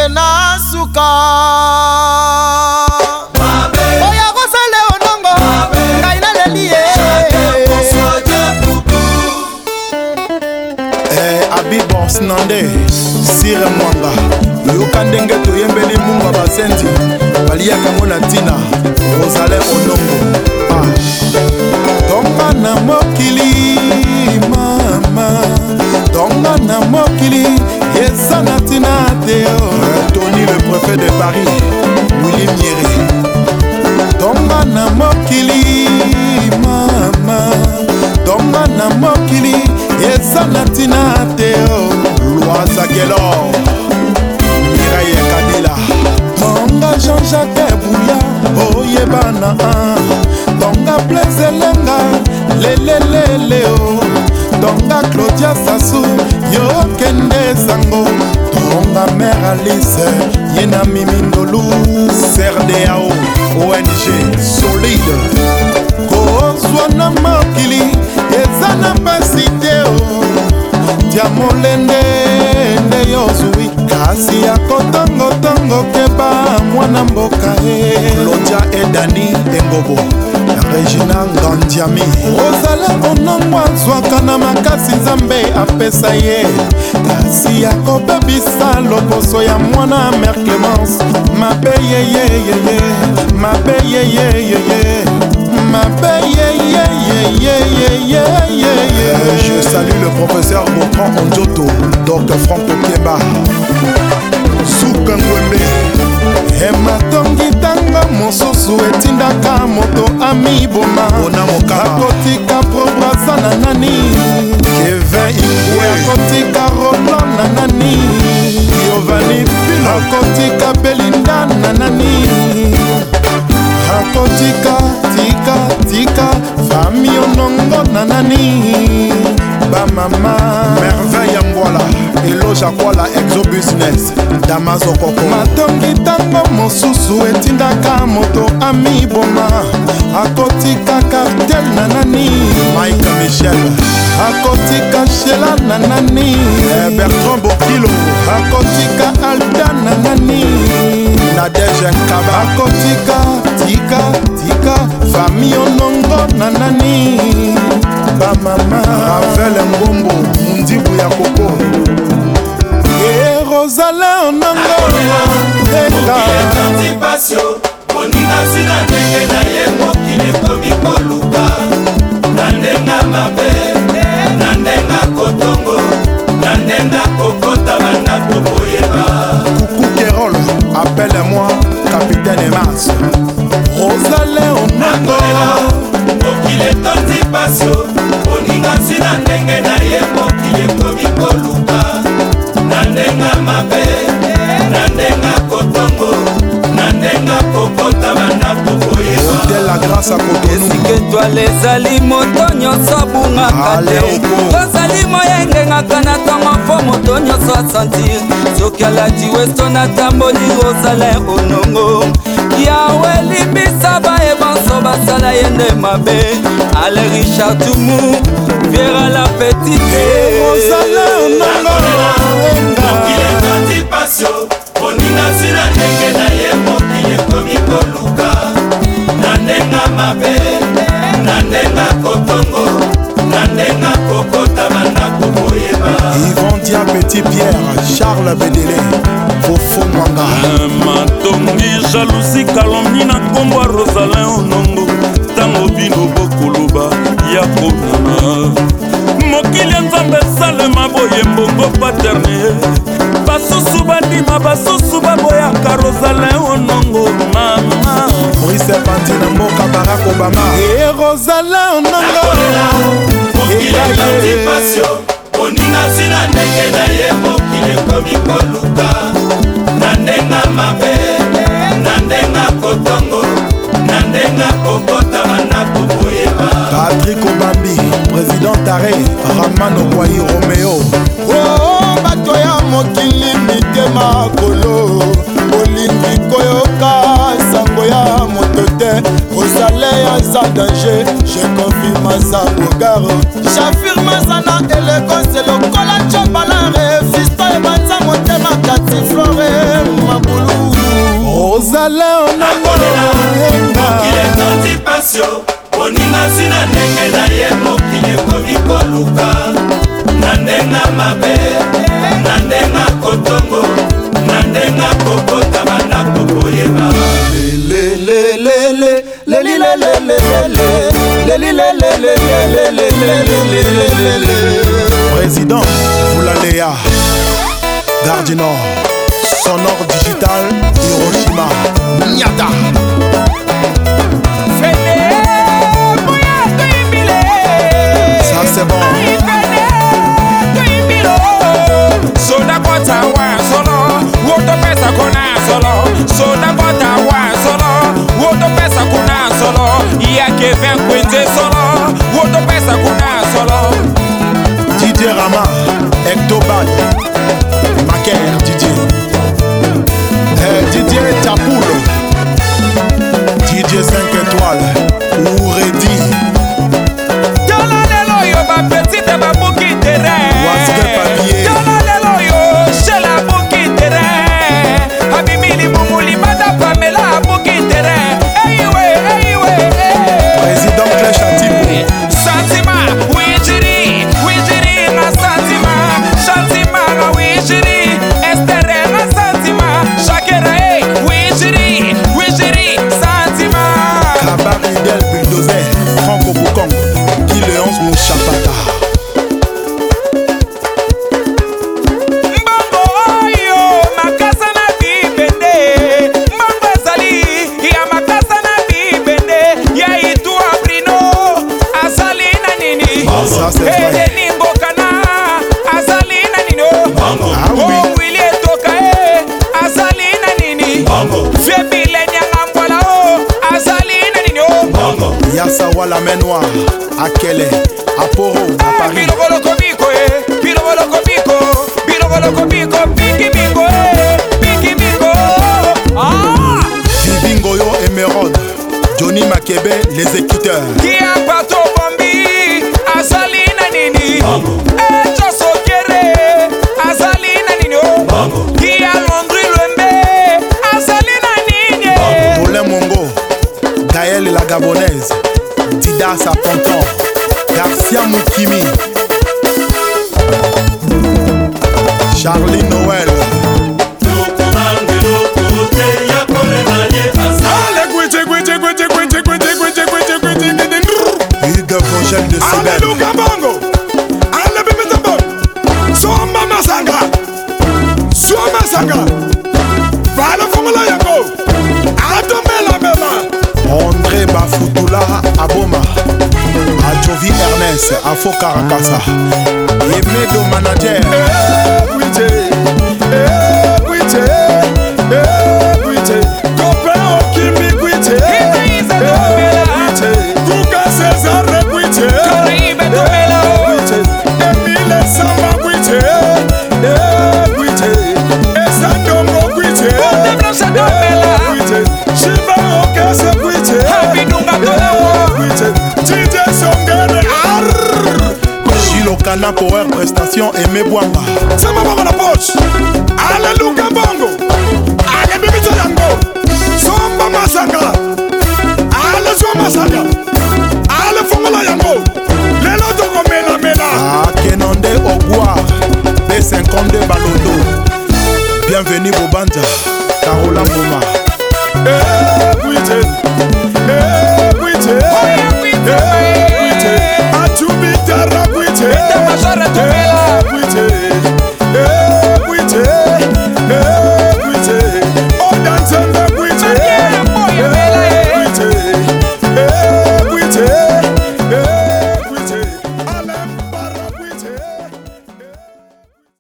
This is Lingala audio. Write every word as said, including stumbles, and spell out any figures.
te na suka oya kosale onongo ngai naleli ye Abibos Nande Sire Mwanga yoka ndenge toyembeli mungu basendi baliyaka ngo na tina Rosalé Onongo ah. Tonga na mokili mama Tonga na mokili yesa na tina teo Tony le préfet de Paris Willy Mieri Tonga na mokili mama Tonga na mokili yesa na tina teo Loisa Gelor Mireille Kabila Tonga Jean-Jacques Bouya Oyebana Tonga Blaise Lenga Leleleleo Tonga Claudia Sassou Yokende Sango Tonga Mère Alice Yena Mimindolu C R D A O O N G Solide Kozwana Mokili Ezana Basiteo Diamolende nde yozui kasi ya kotongo tongo keba mwana mboka e Claudia Edani Engobo Regina Ngandiami Rosalé Onongo azwaka na makasi nzambe apesa ye kasi ya kobebisa loposo ya mwana Mère Clémence mabe yeyeyeye mabe yeyeyeye Je salue le professeur Bertrand Ondjoto, docteur Franco Kemba, Souka Ngwembe, Hematongi tango mosusu etindaka moto amiboma akotika probrasa na nani Kevin Ingwe akotika Roland na nani Giovanni Pino akotika Belinda na nani akotika tika tika fami onongo na nani ba mama merveille mbwala eloge akwala exo business damazo koko matongi tango mosusu etindaka moto amiboma akotika cartel na nani Mike Michel akotika Shela na nani Bertrand Bokilo akotika Alda na nani Nadege Nkaba akotika tika tika fami onongo na nani ba mama Ravel Mbombo mundibu ya koko e Rosalé Onongo eka anticipation moninga sina ndenge na ye mokili komikoluka na ndenga mabe na ndenga kotongo na ndenga kokota banda koboyeba Coucou Kérol appelle-moi capitaine Mars Rosalé Onongo mokili anticipation moninga sina ndenge na ye mokili komikoluka na ndenga mabe na ndenga kotongo na ndenga kokota banda koboyeba de la grâce à Cotonou esike toile ezali moto nyonso abungaka te tozali moyenge ngaka na ntongo mpo moto nyonso asentir soki alati westo natamboli Rosalé Onongo yawe limbisa bayebanso basala ye nde mabe ale Richard Tumu Viera la petite Rosalé Onongo mokili anticipation moninga sina ndenge na ye mokili komikoluka na ndenga mabe na ndenga kotongo na ndenga kokota banda koboyeba Yvon Dia Petit Pierre Charles Bedele Fofo Mwanga matongi jalousie calomnie na nkombo ya Rosalé Onongo ntango bino bokoloba ya konama mokili ya nzambe esalema boye mbongo paterne basusu bandima basusu baboyaka Rosalé Onongo mama Moïse Panti na mboka Barack Obama e Rosalé Onongo mokili anticipation moninga sina ndenge na ye mokili komikoluka na ndenga mabe na ndenga kotongo na ndenga kokota banda koboyeba Patrick Obambi président Tare Ramano Kwai Romeo oh bato ya mokili mitema kolo olingi koyoka sango ya moto te Rosalé aza danger je confirme sa bogaro j'affirme sana élégance lokola chobalare fisto ebanza motema kati flore nandenga mabe nandenga kotongo nandenga kokota banda kokoyeba Président Voulalea Gare du Nord Sonore Digital Hiroshima Nyata Ça c'est bon Soda kota wa solo Woto pesa kuna solo Soda kota wa solo Woto pesa kuna solo Yake ven kwente solo Woto pesa kuna solo Didier Rama Ectoban Macaire Didier eh, Didier Tapoul Didier cinq étoiles Ouredi Yola lelo yo ba petite ba bouki terrain Wasque papier Yola lelo yo chez la bouki terrain Abimili mumuli bada pamela bouki terrain Hey we, hey we, hey Président Clèche Atibou Santima, oui jiri, oui jiri na santima Santima na oui jiri, estere na santima Shakira hey, oui jiri, oui jiri, santima Kabari Del Bulldozer Franco Boukongo Qui le onze Mouchapata Mbongo oyo, makasa na bibende Mbongo ezali, ya makasa na bibende Ya itu abrino, azali na nini Ça c'est vrai Edeni mbokana, azali na nini Ah oui Oh wili etoka e, azali na nini Febile nyanga mbwala o, azali na nini Yassa Wala Menoir Akele Aporo à Paris Bilobolo komiko e, bilobolo komiko Bilobolo komiko, biki bingo e, biki bingo Ah Vivingo Yo Emerald Johnny Makebe l'exécuteur Kia pato bombi, azali na nini Echo sokere, azali na nini Kia londri lwembe, azali na nini Paulin Mongo Gaël la Gabonaise Dida Saponton Garcia Moukimi Charlie Noël Hugues Vogel de Sibel Bongo Ale bimita bon Soma masanga Soma masanga Vala fongola yako Adomela mela André Bafoutoula Aboma Adjovi Ernest Afo Karakasa Emedo Manager Equite Equite Equite Copain Okimi Equite Equite Kuka César Equite Caraíbe Domela Equite Emile Samba Equite Equite Esandongo Equite Ponte Blancha Domela Equite Shiba Okase Equite Habinunga Dolewo Equite Tite Songere Arrrr Gilo Kana Power Prestation Aimé Bouanga Sama mama na poche Aleluya bongo Ale bibito yango Somba masanga Ale somba masanga Ale fongola yango Lelo toko mela mela Akenonde Ogwa B cinquante-deux Balondo Bienvenue Bobanja